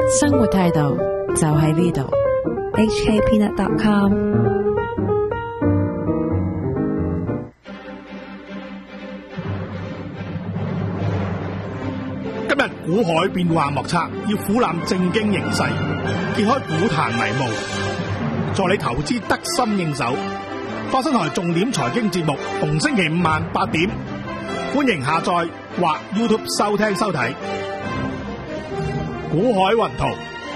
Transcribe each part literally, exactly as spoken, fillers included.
生活態度就喺呢度。 H K Peanut dot com。 今日股海變幻莫測，要俯瞰正經形勢，揭開股壇迷霧，助你投資得心應手。花生台重點財經節目，逢星期五晚八點，歡迎下載或 YouTube 收聽收睇。股海雲圖，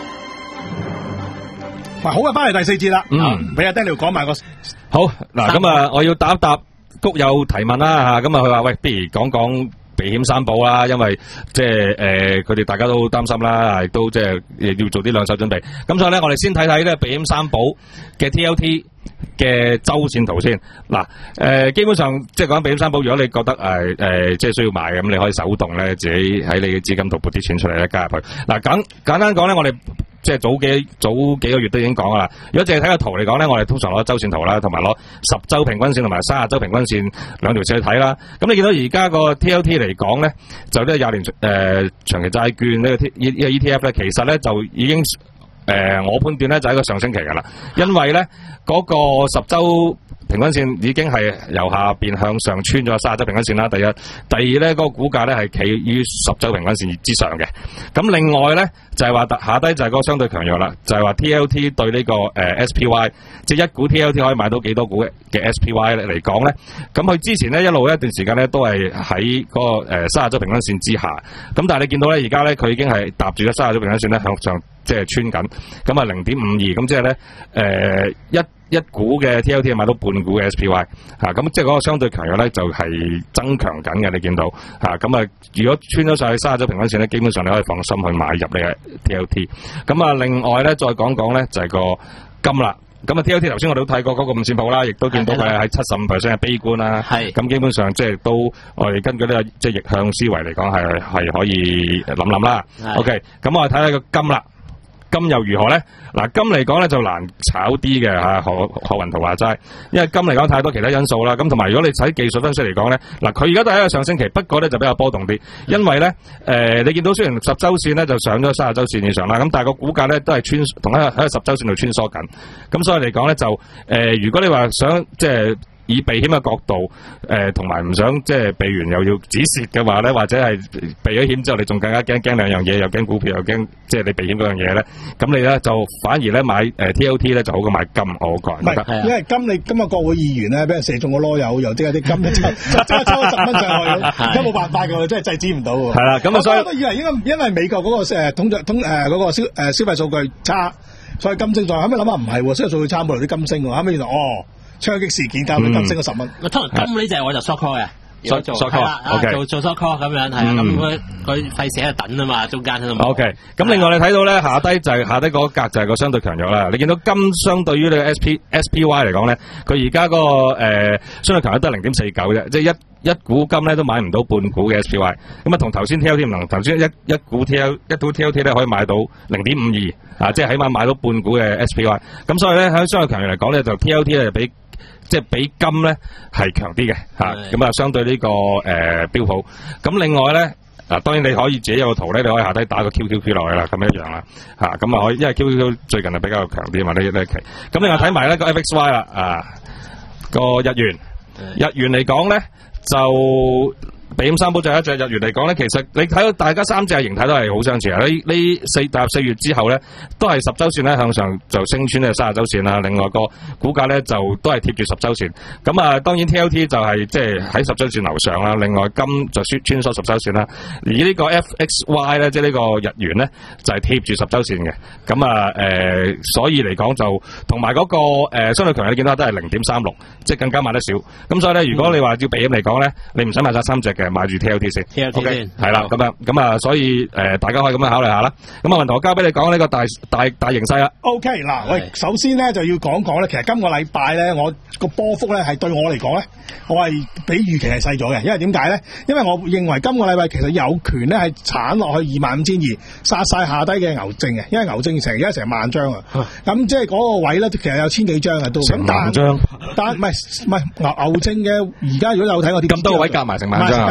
喂，好啊，翻嚟第四節啦。嗯，俾阿 Daniel 講埋個好嗱，咁啊，我要答一答谷友提問啦吓，咁啊，佢話喂，不如講講避險三寶啦，因為即係誒，佢哋大家都擔心啦，亦都即係要做啲兩手準備。咁所以咧，我哋先睇睇咧避險三寶嘅 T L T 嘅周線圖先。嗱，誒，基本上即係講避險三寶，如果你覺得誒誒，即係需要買嘅，咁你可以手動咧自己喺你嘅資金度撥啲錢出嚟咧加入去。嗱，簡簡單講咧，我哋即係早幾早幾個月都已經講噶啦。如果淨係睇個圖嚟講咧，我哋通常攞周線圖啦，同埋攞十周平均線同埋三十周平均線兩條線去睇啦。咁你見到而家個 T L T 嚟講咧，就呢個廿年誒、呃、長期債券呢個 T 呢個 E T F 咧，其實咧就已經誒、呃、我判斷咧就係一個上升期噶啦，因為咧嗰、那個十周平均線已經係由下邊向上穿咗三十周平均線啦。第一，第二咧，嗰、那個股價咧係企於十周平均線之上嘅。咁另外咧就係、是、話下低就係嗰個相對強弱啦，就係、是、話 T L T 對呢、這個誒、呃、S P Y， 即係一股 T L T 可以買到幾多股嘅 S P Y 嚟講咧。咁佢之前咧一路一段時間咧都係喺嗰個誒三十周平均線之下。咁但係你見到咧而家咧佢已經係搭住咗三十周平均線咧向上即係穿緊。咁啊零點五二，咁即係咧誒一。一股嘅 T L T 係買到半股嘅 S P Y 嚇，咁即係嗰個相對強弱咧就係增強緊嘅，你見到嚇，咁啊如果穿咗上去三十周平均線咧，基本上你可以放心去買入你嘅 T L T。咁啊另外咧再講講咧就係個金啦，咁啊 T L T 頭先我哋都睇過嗰個五線譜啦，亦都見到佢喺七十五 percent 嘅悲觀啦，係咁基本上即係都我哋根據呢個即係逆向思維嚟講係係可以諗諗啦。OK， 咁我哋睇下個金啦。金又如何咧？嗱，金嚟講咧就難炒啲嘅嚇，何何雲圖話齋，因為金嚟講太多其他因素啦。咁同埋如果你睇技術分析嚟講咧，嗱佢而家都係一個上升期，不過咧就比較波動啲，因為咧誒、呃、你見到雖然十週線咧就上咗三十週線以上啦，咁但係個股價咧都係穿同喺喺十週線度穿梭緊，咁所以嚟講咧就誒、呃、如果你話想即係以避險嘅角度，誒同埋唔想即係避完又要止蝕嘅話咧，或者係避咗險之後，你仲更加驚驚兩樣嘢，又驚股票又驚即係你避險嗰樣嘢咧，咁你咧就反而咧買誒 T L T 咧就好過買金，我個人覺得。 因為金你今日國會議員咧俾人射中個籮柚，又即係啲金咧就即刻抽咗十蚊上去，都冇辦法㗎，真係制止唔到喎。係啦，咁啊所以我都以為因為因為美國嗰個誒通脹通誒嗰個消誒消費數據差，所以金升咗。後尾諗下唔係喎，消費數據差冇嚟啲金升喎。後尾原來哦。槍擊事件搞到金升咗十蚊。 通常金呢隻我就 short call 嘅， 做做 call， 做做 short call 咁樣係啊，咁佢佢費事喺度等啊嘛，中間喺度。 O K， 咁另外你睇到咧下低就係、是、下低嗰格就係個相對強弱啦。你見到金相對於你個 S P S P Y 嚟講咧，佢而家嗰個誒、呃、相對強弱得零點四九啫，即係一一股金咧都買唔到半股嘅 S P Y。咁啊同頭先 T L T 唔同，頭先一一股 T L 一股 T L T 咧可以買到零點五二啊，即係起碼買到半股嘅 S P Y。咁所以咧喺相對強弱嚟講咧，就 T L T 咧就比即係比金咧係強啲嘅嚇，咁啊相對呢、這個誒、呃、標普。咁另外咧嗱，當然你可以自己有個圖咧，你可以下低打個 Q Q Q 落去啦，咁一樣啦嚇，咁啊可以，因為 Q Q Q 最近係比較強啲嘛，呢呢期。咁另外睇埋咧個 F X Y 啦，啊個日元，日元嚟講咧就。避險三寶就一隻日元嚟講咧，其實你睇到大家三隻形態都係好相似啊！呢呢四踏入四月之後咧，都係十週線咧向上就升穿呢三十週線啦。另外個股價咧就都係貼住十週線。咁啊，當然 T L T 就係即係喺十週線樓上啦。另外金就穿穿梭十週線啦。而呢個 F X Y 咧，即係呢個日元咧，就係貼住十週線嘅。咁啊誒，所以嚟講就同埋嗰個誒、呃、相對強，你見到都係零點三六，即係更加買得少。咁所以咧，如果你話要避險嚟講咧，你唔使買晒三隻嘅。買住 T L T 先 ，T L T 先， 係啦，咁樣咁啊，所以誒、呃，大家可以咁樣考慮下啦。咁啊，文圖我交俾你講呢個大大大形勢啦。 O K， 嗱，喂，首先咧就要講講咧，其實今個禮拜咧，我個波幅咧係對我嚟講咧，我係比預期係細咗嘅，因為點解咧？因為我認為今個禮拜其實有權咧係鏟落去二萬五千二，殺晒下低嘅牛證嘅，因為牛證成而家成萬張啊。咁即係嗰個位咧，其實有千幾張啊都。成萬張。但唔係唔係牛牛證嘅，而家如果有睇我啲咁多位夾埋成萬張。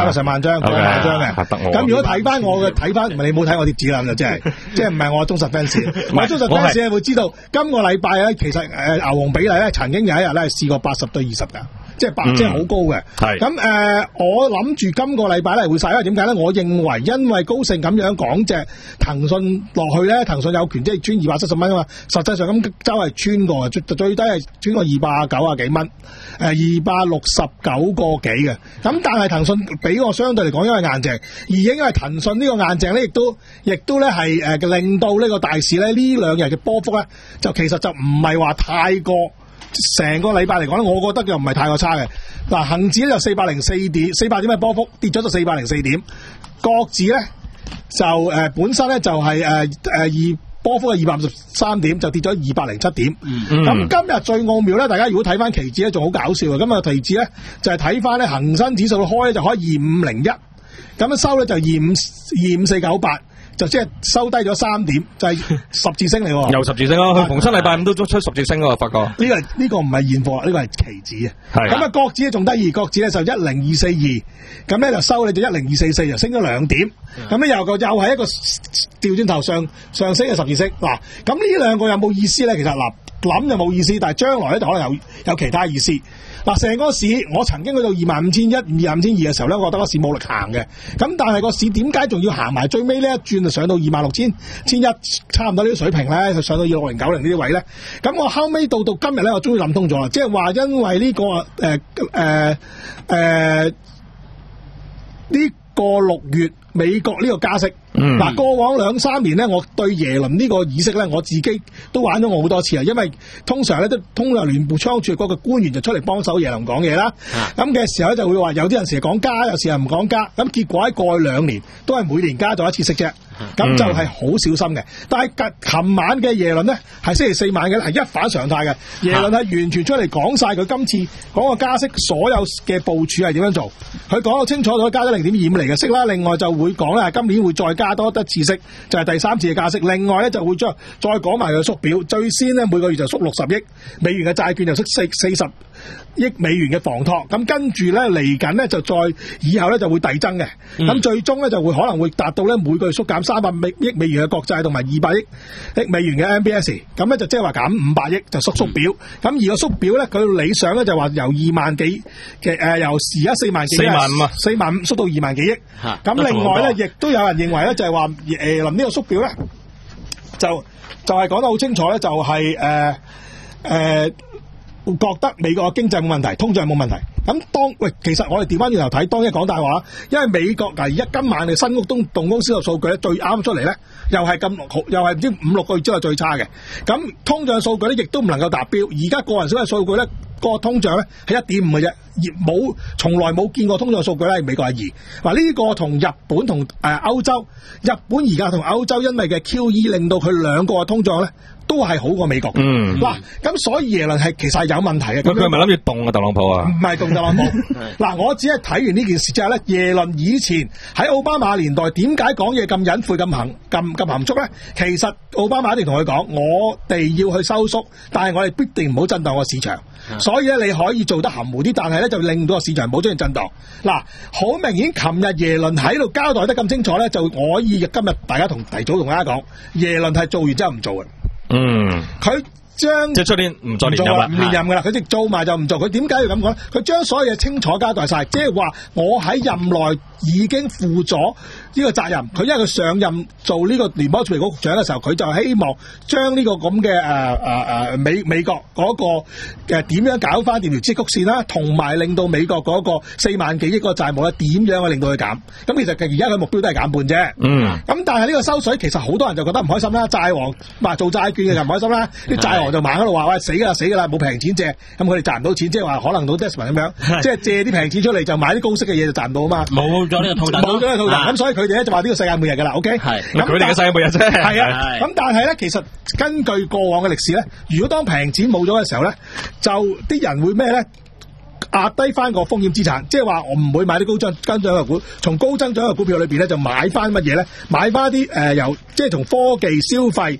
一個十萬張，過萬張嘅。咁如果睇翻我嘅睇翻，唔係你冇睇我啲指南就真係，即係唔係我忠實 fans。我忠實 fans 咧會知道，今個禮拜咧其實誒牛熊比例咧曾經有一日咧係試過八十對二十㗎。即係百，即係好高嘅。係咁誒，我諗住今個禮拜咧會晒，因為點解咧？我認為因為高盛咁樣講隻騰訊落去咧，騰訊有權即係穿二百七十蚊啊嘛。實際上咁周係穿過，最最低係穿過二百九啊幾蚊，誒二百六十九個幾嘅。咁但係騰訊比我相對嚟講因為硬淨，而因為騰訊呢個硬淨咧，亦都亦都咧係誒令到呢個大市咧呢兩日嘅波幅咧，就其實就唔係話太過。成個禮拜嚟講咧，我覺得又唔係太過差嘅。嗱，恒指咧就四百零四點，四百點嘅波幅跌咗到四百零四點。國指咧就誒、呃、本身咧就係誒誒二波幅係二百五十三點，就跌咗二百零七點。咁、嗯、今日最奧妙咧，大家如果睇翻期指咧，仲好搞笑嘅。今日期指咧就係睇翻咧恒生指數開咧就開二五零一，咁樣收咧就二五二五四九八。就即係收低咗三點，就係、是、十字星嚟喎， 又十字星咯。佢逢親禮拜五都出十字星喎，發覺呢、 這個呢、這個唔係現貨，呢、這個係期指啊。咁啊，國指咧仲得意，國指咧就一零二四二，咁咧就收你就一零二四四，就升咗兩點。咁咧又個又係一個調轉頭上上升嘅十字星。嗱，咁呢兩個有冇意思咧？其實嗱諗就冇意思，但係將來咧就可能有有其他意思。嗱，成個市我曾經去到二萬五千一、二萬五千二嘅時候咧，我覺得個市冇力行嘅。咁但係個市點解仲要行埋最尾呢一轉就上到二萬六千千一，差唔多呢啲水平咧，就上到二六零九零呢啲位咧。咁我後尾到到今日咧，我終於諗通咗啦，即係話因為呢、這個誒誒誒呢個六月美國呢個加息。嗱、嗯，過往兩三年咧，我對耶倫呢個議息咧，我自己都玩咗我好多次啊。因為通常咧都通常聯邦倉儲局嘅官員就出嚟幫手耶倫講嘢啦。咁嘅、啊、時候咧就會話有啲人成日講加，有時又唔講加。咁結果喺過去兩年都係每年加咗一次息啫。咁、嗯、就係好小心嘅。但係琴晚嘅耶倫呢，係星期四晚嘅，係一反常態嘅。耶倫係完全出嚟講晒佢今次講個加息所有嘅部署係點樣做。佢講到清楚咗，加咗零點二五厘嘅息啦。另外就會講咧，今年會再加多一次息，就係、是、第三次嘅加息。另外咧就會將再講埋佢縮表，最先呢，每個月就縮六十億美元嘅債券，就縮四四十億美元嘅房託。咁跟住咧嚟緊呢，就再以後咧就會遞增嘅。咁、嗯、最終咧就會可能會達到咧每個月縮減三百億美元嘅國債同埋二百億美元嘅 M B S。咁咧就即係話減五百億就縮縮表。咁、嗯、而個縮表咧佢理想咧就話由二萬幾嘅誒由而家四萬幾四萬五啊四萬五縮到二萬幾億。咁另外咧亦都有人認為咧就係話誒臨呢個縮表咧就就係、是、講得好清楚咧，就係誒誒覺得美國嘅經濟冇問題，通脹冇問題。咁當喂，其實我哋調翻轉頭睇，當一講大話，因為美國嗱而家今晚嘅新屋動動工銷售數據咧最啱出嚟咧，又係咁又係唔知五六個月之內最差嘅。咁通脹數據咧亦都唔能夠達標。而家個人消費數據咧個通脹咧係一點五嘅啫，而冇從來冇見過通脹數據咧美國係二。嗱呢個同日本同誒歐洲，日本而家同歐洲因為嘅 Q E 令到佢兩個嘅通脹咧都係好過美國。嗯，嗱咁所以耶倫係其實係有問題嘅。咁佢係咪諗住凍啊特朗普啊？唔係凍特朗普。嗱我只係睇完呢件事之後咧，耶倫以前喺奧巴馬年代點解講嘢咁隱晦咁含咁咁含蓄咧？其實奧巴馬一定同佢講，我哋要去收縮，但係我哋必定唔好震盪個市場。所以咧你可以做得含糊啲，但係咧就令到個市場唔好出現震盪。嗱，好明顯，琴日耶倫喺度交代得咁清楚咧，就我可以今日大家同提早同大家講，耶倫係做完之後唔做嘅。嗯，佢將即係出年唔再連任啦，唔連任噶啦，佢直做埋就唔做。佢點解要咁講咧？佢將所有嘢清楚交代晒，即係話我喺任內已經負咗呢個責任。佢因為佢上任做呢個聯邦儲備局局長嘅時候，佢就希望將呢個咁嘅誒誒誒美美國嗰個嘅點樣搞翻掂條支曲線啦，同埋令到美國嗰個四萬幾億嗰個債務咧點樣去令到佢減。咁其實而家佢目標都係減半啫。嗯。咁但係呢個收水其實好多人就覺得唔開心啦。債王話做債券嘅就唔開心啦。啲債王就猛喺度話喂，死㗎啦死㗎啦，冇平錢借，咁佢哋賺唔到錢，即係話可能到 Desmond 咁樣，即係借啲平錢出嚟就買啲高息嘅嘢就賺唔到啊嘛。冇咗呢個套戥，冇咗呢個套戥。咁所以佢哋咧就話呢個世界末日㗎啦。OK。係。咁佢哋嘅世界末日啫。係啊。咁但係咧，其實根據過往嘅歷史咧，如果當平錢冇咗嘅時候咧，就啲人會咩咧？壓低翻個風險資產，即係話我唔會買啲高增增長嘅股，從高增長嘅股票裏邊咧就買翻乜嘢咧？買翻啲誒由即係從科技消費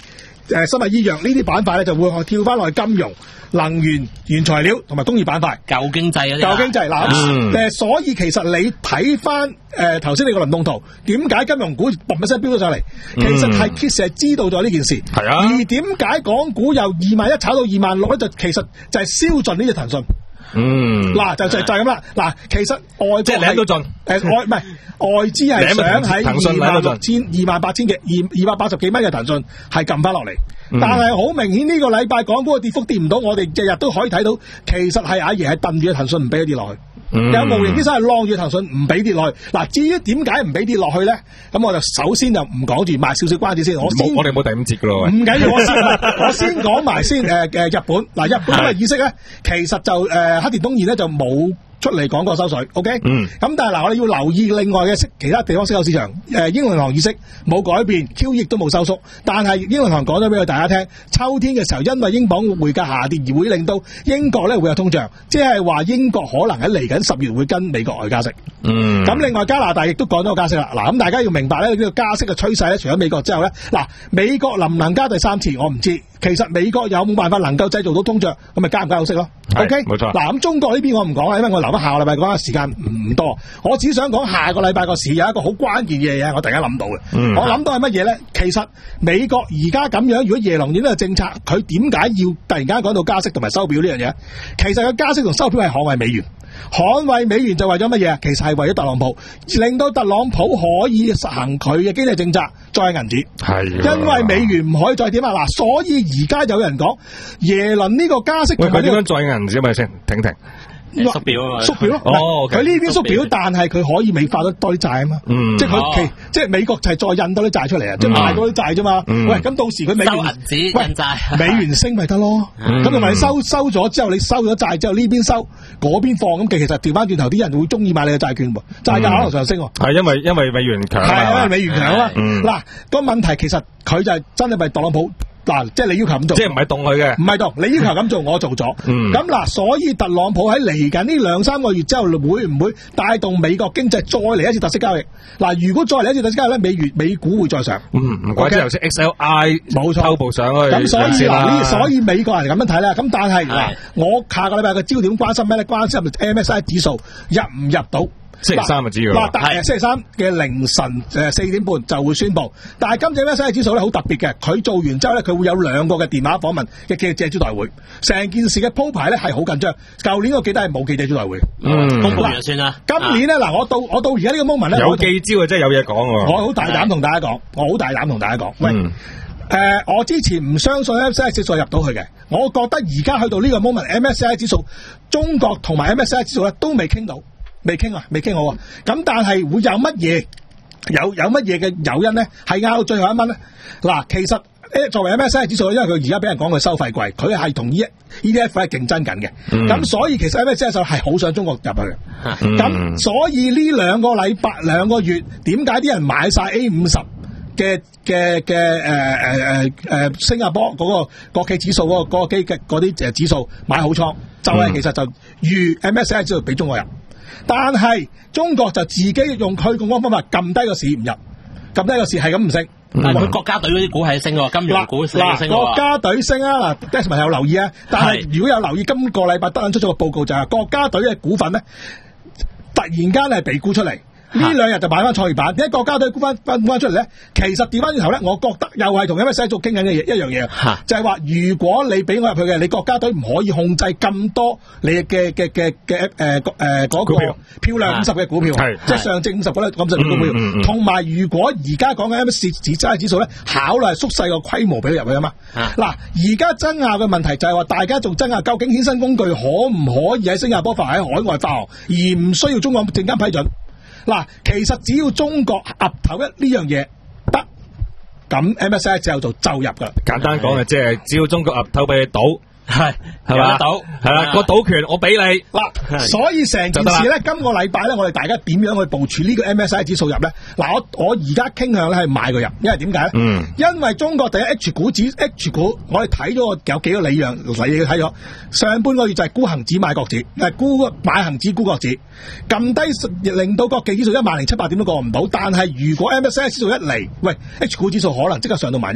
誒生物醫藥呢啲板塊咧，就會跳翻落去金融、能源、原材料同埋工業板塊。 舊經濟嗰啲。 舊經濟嗱，誒、嗯，所以其實你睇翻誒頭先你個輪動圖，點解金融股嘣一聲飆咗上嚟？其實係其實係知道咗呢件事。係啊。而點解港股由二萬一炒到二萬六咧？就其實就係燒盡呢隻騰訊。嗯，嗱就就就係咁啦。嗱，其實外國即係領到盡，誒外唔係外資係想喺二萬六千、二萬八千幾、二二百八十幾蚊嘅騰訊係撳翻落嚟，但係好明顯呢個禮拜港股嘅跌幅跌唔到，我哋日日都可以睇到，其實係阿爺係掟住嘅騰訊唔俾佢跌落去。有無形之手係晾住騰訊唔俾跌落去。嗱，至於點解唔俾跌落去咧？咁我就首先就唔講住，賣少少關子先。我先我哋冇第五節噶咯。 唔緊要，我先我先講埋先。誒誒，日本嗱，日本嘅意識咧，其實就誒、呃、黑田東彥咧就冇出嚟講過收水 ，OK？嗯。咁但係嗱，我哋要留意另外嘅其他地方息口市場，誒、呃，英倫銀行意識冇改變 ，Q E 亦都冇收縮，但係英倫銀行講咗俾大家聽，秋天嘅時候因為英鎊匯價下跌而會令到英國咧會有通脹，即係話英國可能喺嚟緊十月會跟美國外加息。嗯。咁另外加拿大亦都講咗加息啦，嗱，咁大家要明白咧呢個加息嘅趨勢咧，除咗美國之後咧，嗱，美國能唔能加第三次我唔知。其實美國有冇辦法能夠製造到通脹，咁咪加唔加息咯 ？OK，冇錯。嗱，咁中國呢邊我唔講啦，因為我留翻下個禮拜講嘅時間唔多。我只想講下個禮拜個市有一個好關鍵嘅嘢，我突然間諗到嘅。嗯、我諗到係乜嘢咧？其實美國而家咁樣，如果耶倫呢個政策，佢點解要突然間講到加息同埋收表呢樣嘢？其實個加息同收表係捍衛美元。捍衛美元就為咗乜嘢？其實係為咗特朗普，令到特朗普可以實行佢嘅經濟政策，再銀紙。係，因為美元唔可以再點啊！嗱，所以而家有人講耶倫呢個加息，喂，佢點樣再銀紙咪先？停停。 縮表啊嘛， 縮表咯。哦，佢呢邊縮表，但係佢可以美化得多啲債啊嘛。嗯，即係佢其即係美國就係再印多啲債出嚟啊，即係賣多啲債啫嘛。喂，咁到時佢美元收銀紙印債， 美元升咪得咯。咁同埋你收收咗之後，你收咗債之後呢邊收，嗰邊放，咁其實調翻轉頭啲人會中意買你嘅債券喎，債價可能上升。 係因為因為美元強。 係因為美元強啊。嗱，個問題其實佢就係真係咪特朗普？嗱，即係你要求咁做， 即係唔係動佢嘅， 唔係動，你要求咁做，我做咗。咁嗱、嗯，所以特朗普喺嚟緊呢兩三個月之後，會唔會帶動美國經濟再嚟一次特色交易？嗱，如果再嚟一次特色交易咧，美元美股會再上。嗯，唔怪之頭先 X L I 冇錯，偷步上去。咁所以嗱，所以美國人咁樣睇啦。咁但係嗱，我下個禮拜嘅焦點關心咩咧？關心 M S C I 指數入唔入到？ 星期三就知㗎啦。 嗱，係星期三嘅凌晨誒四點半就會宣布。但係今次 M S C I 指數咧好特別嘅，佢做完之後咧，佢會有兩個嘅電話訪問嘅記者招待會。成件事嘅鋪排咧係好緊張。舊年我記得係冇記者招待會。嗯，公布完就算啦。今年咧嗱，我到我到而家呢個 moment 咧， 有記招啊，真係有嘢講喎。 我好大膽同大家講，我好大膽同大家講。喂，誒、嗯呃，我之前唔相信 M S C I 指數入到去嘅，我覺得而家去到呢個 moment，M S C I 指數中國同埋 M S C I 指數咧都未傾到。未傾啊，未傾好啊！咁但係會有乜嘢有有乜嘢嘅誘因咧？係拗到最後一蚊咧？嗱，其實誒作為 M S C I 指數，因為佢而家俾人講佢收費貴，佢係同 E T F 係競爭緊嘅。咁、嗯、所以其實 M S C I 指數係好想中國入去嘅。咁、嗯、所以呢兩個禮拜兩個月，點解啲人買晒 A 五十嘅嘅嘅誒誒誒誒新加坡嗰個國企指數嗰、嗰個嗰、嗰個基嘅嗰啲誒指數買好倉，就係、是、其實就預 M S C I 指數俾中國人。但係中國就自己用佢咁嘅方法撳低個市唔入，撳低個市係咁唔升。 但係佢國家隊嗰啲股係升喎，金融股升喎。 國家隊升啊！嗱 Desmond 有留意啊，但係如果有留意今個禮拜德銀出咗個報告就係國家隊嘅股份咧，突然間係被沽出嚟。呢兩日就買翻創業板，點解國家隊沽翻翻翻出嚟咧？其實調翻轉頭咧，我覺得又係同 M S C I 做傾緊嘅嘢一樣嘢，就係話如果你俾我入去嘅，你國家隊唔可以控制咁多你嘅嘅嘅嘅誒誒嗰個漂亮五十嘅股票，即係上證五十嗰啲咁十嘅股票。同埋如果而家講緊 M S C I 指數咧，考慮係縮細個規模俾佢入去啊嘛。嗱，而家爭拗嘅問題就係話，大家仲爭拗究竟衍生工具可唔可以喺新加坡發喺海外發行，而唔需要中國證監批准？嗱，其實只要中國岌頭一呢樣嘢得，咁 M S C I 之後就就入噶啦。簡單講嘅，即係只要中國岌頭俾你賭，係係嘛賭，係啦個賭權我俾你嗱，所以成件事咧，今個禮拜咧，我哋大家點樣去部署呢個 M S C I 指數入咧？嗱，我我而家傾向咧係買佢入，因為點解咧？嗯，因為中國第一 H 股指 H 股，我哋睇咗有幾個理樣，你睇咗上半個月就係沽恒指買國指，誒沽買恒指沽國指，撳低令到國企指數一萬零七百點都過唔到。但係如果 M S C I 指數一嚟，喂 H 股指數可能即刻上到萬一。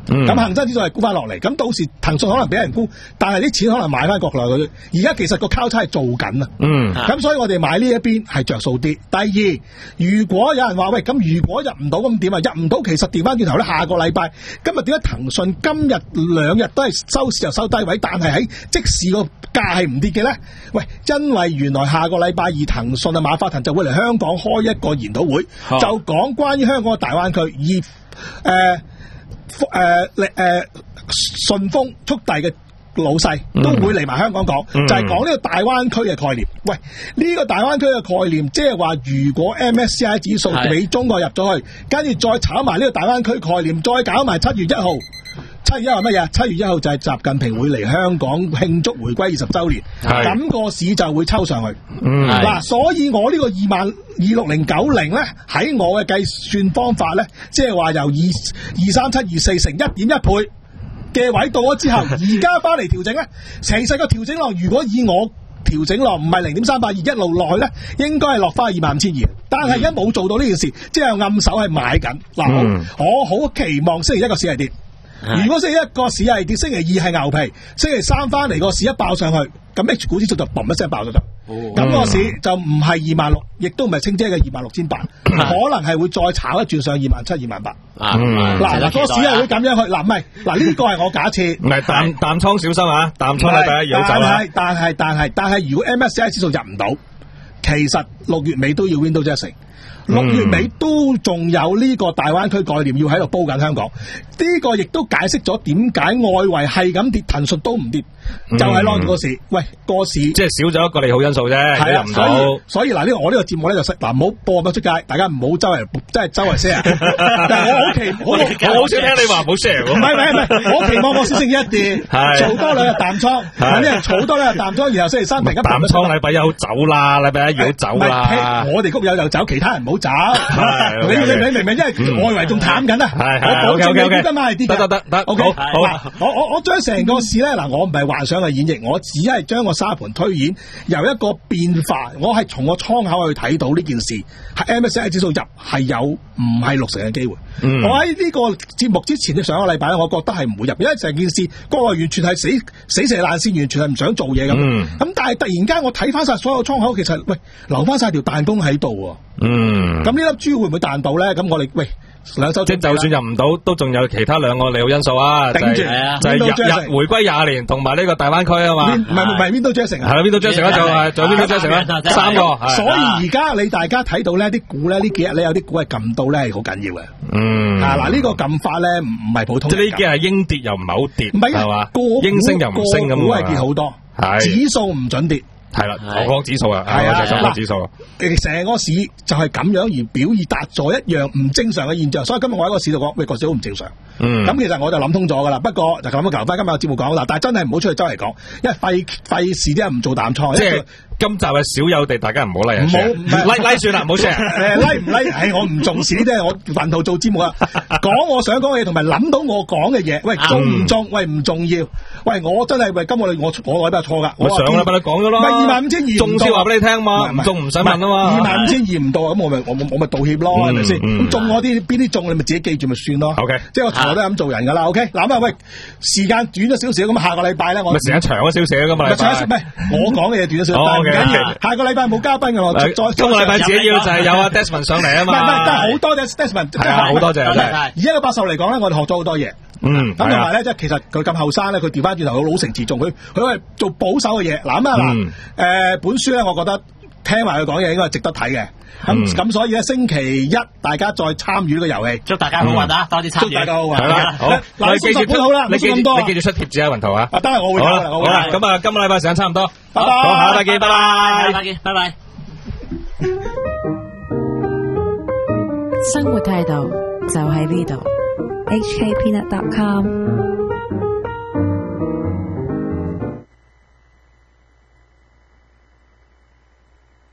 咁恒生指數係沽翻落嚟，咁到時騰訊可能俾人沽，但係啲錢可能買翻國內嗰啲。而家其實個交叉係做緊啊， 嗯， 咁所以我哋買呢一邊係着數啲。第二，如果有人話喂，咁如果入唔到咁點啊？入唔到其實調翻轉頭咧，下個禮拜今日點解騰訊今日兩日都係收市就收低位，但係喺即時個價係唔跌嘅咧？喂，因為原來下個禮拜二騰訊啊馬化騰就會嚟香港開一個研討會， 哦、 就講關於香港嘅大灣區而誒。誒，誒、呃，順豐速遞嘅老細都會嚟埋香港講，嗯、就係講呢個大灣區嘅概念。喂，呢、這個大灣區嘅概念，即係話如果 M S C I 指數俾中國入咗去，跟住再炒埋呢個大灣區概念，再搞埋七月一號。七月一號乜嘢？七月一號就係習近平會嚟香港慶祝回歸二十周年，咁個市就會抽上去。嗱、嗯，所以我呢個二萬二六零九零咧，喺我嘅計算方法咧，即係話由二二三七二四乘一點一倍嘅位到咗之後，而家翻嚟調整咧，其實個調整落，如果以我調整落唔係零點三八二一路落去咧，應該係落翻二萬五千二。但係而家冇做到呢件事，即係暗手係買緊。嗱、嗯，我我好期望星期一個市係跌。如果星期一個市係跌，星期二係牛皮，星期三翻嚟個市一爆上去，咁 H 股指數就嘣一聲爆咗咗。咁、哦、個市就唔係二萬六，亦都唔係清姐嘅二萬六千八，可能係會再炒一轉上二萬七、二萬八。嗱嗱，個市係會咁樣去。嗱唔係，嗱呢個係我假設。唔係淡淡倉小心啊，淡倉禮拜一要走啦。但係但係但係，如果 M S C I 指數入唔到，其實六月尾都要 Windows 一成。六月尾都仲有呢個大灣區概念要喺度煲緊香港，呢、這個亦都解釋咗點解外圍係咁跌，騰訊都唔跌，嗯、就係攞住個市。喂，個市即係少咗一個利好因素啫，係啊，所以所以嗱，呢、這個我呢個節目咧就識嗱，唔好播咁出街，大家唔好周圍即係周圍 share。但係我好期，我我好少聽你話唔好 share。唔係唔係唔係，我期望我先星期一跌，做多兩日淡倉，有啲人儲多兩日淡倉，然後星期三突然間淡倉，禮拜一好走啦，禮拜一要走啦。我哋谷友又走，其他人唔好走。你你你明唔明？因為外圍仲淡緊啊！我保證你今晚係跌嘅。得得得得。O K，好。我我我將成個市咧嗱，我唔係幻想嘅演繹，我只係將個沙盤推演，由一個變化，我係從個倉口去睇到呢件事。係 M S C I 指數入係有唔係六成嘅機會。我喺呢個節目之前嘅上個禮拜咧，我覺得係唔會入，因為成件事個個完全係死死蛇爛鱔，完全係唔想做嘢咁。咁但係突然間我睇翻晒所有倉口，其實喂留翻晒條彈弓喺度。嗯，咁呢粒珠會唔會彈到咧？咁我哋喂兩手即就算入唔到，都仲有其他兩個利好因素啊！頂住，就係日日回歸廿年，同埋呢個大灣區啊嘛。唔係唔係邊度張成啊？係啦，邊度張成啊？就係仲有邊度張成啊？三個。所以而家你大家睇到咧，啲股咧呢幾日咧有啲股係撳到咧係好緊要嘅。嗯，啊嗱，呢個撳法咧唔唔係普通。即係呢幾日係應跌又唔係好跌，係嘛？應升又唔升咁啊。股係跌好多，指數唔準跌。係啦，我講指數啊，係啊，就講指數啊。成個市就係咁樣而表現達咗一樣唔正常嘅現象，所以今日我喺個市度講，喂，個市好唔正常。嗯，咁其實我就諗通咗噶啦。不過就咁樣求翻今日嘅節目講啦，但係真係唔好出去周圍講，因為費費事啲人唔做淡倉。即係今集係少有地，大家唔好 like，唔好 like like 算啦，唔好 share。誒 like 唔 like 係我唔重視呢啲，我運途做節目啊，講我想講嘅嘢，同埋諗到我講嘅嘢。喂，重唔重？喂，唔重要。喂，我真係喂，今個禮我我禮拜錯噶。我上禮拜你講咗咯。二萬五千二，中先話俾你聽嘛，唔中唔使問啊嘛。二萬五千二唔到，咁我咪我我咪道歉咯，係咪先？咁中嗰啲邊啲中，你咪自己記住咪算咯。OK，即係我從來都係咁做人噶啦。OK，嗱啊，喂，時間短咗少少，咁下個禮拜咧，我咪時間長咗少少噶嘛。唔係我講嘅嘢短咗少少，唔緊要。下個禮拜冇嘉賓嘅我，再今個禮拜自己要就係有阿 Desmond 上嚟啊嘛。唔係唔係，但係好多謝 Desmond，係啊，好多謝。而家個百壽嚟講咧，我哋學咗好多嘢。嗯，咁同埋咧，即係其實佢咁後生咧，佢調翻轉頭，佢老成持重，佢佢係做保守嘅嘢。嗱咁啊嗱，誒本書咧，我覺得聽埋佢講嘢應該係值得睇嘅。咁咁所以咧，星期一大家再參與呢個遊戲，祝大家好運啊！多啲參與，祝大家好運。係啦，好，嗱，記住好啦，你記住咁多，你記住出貼紙啊，雲圖啊。啊，得啦，我會。好啦，好啦，咁啊，今個禮拜時間差唔多，拜拜，好，下禮拜見，拜拜，下禮拜見，拜拜。 生活態度就喺呢度。 H K Peanut dot com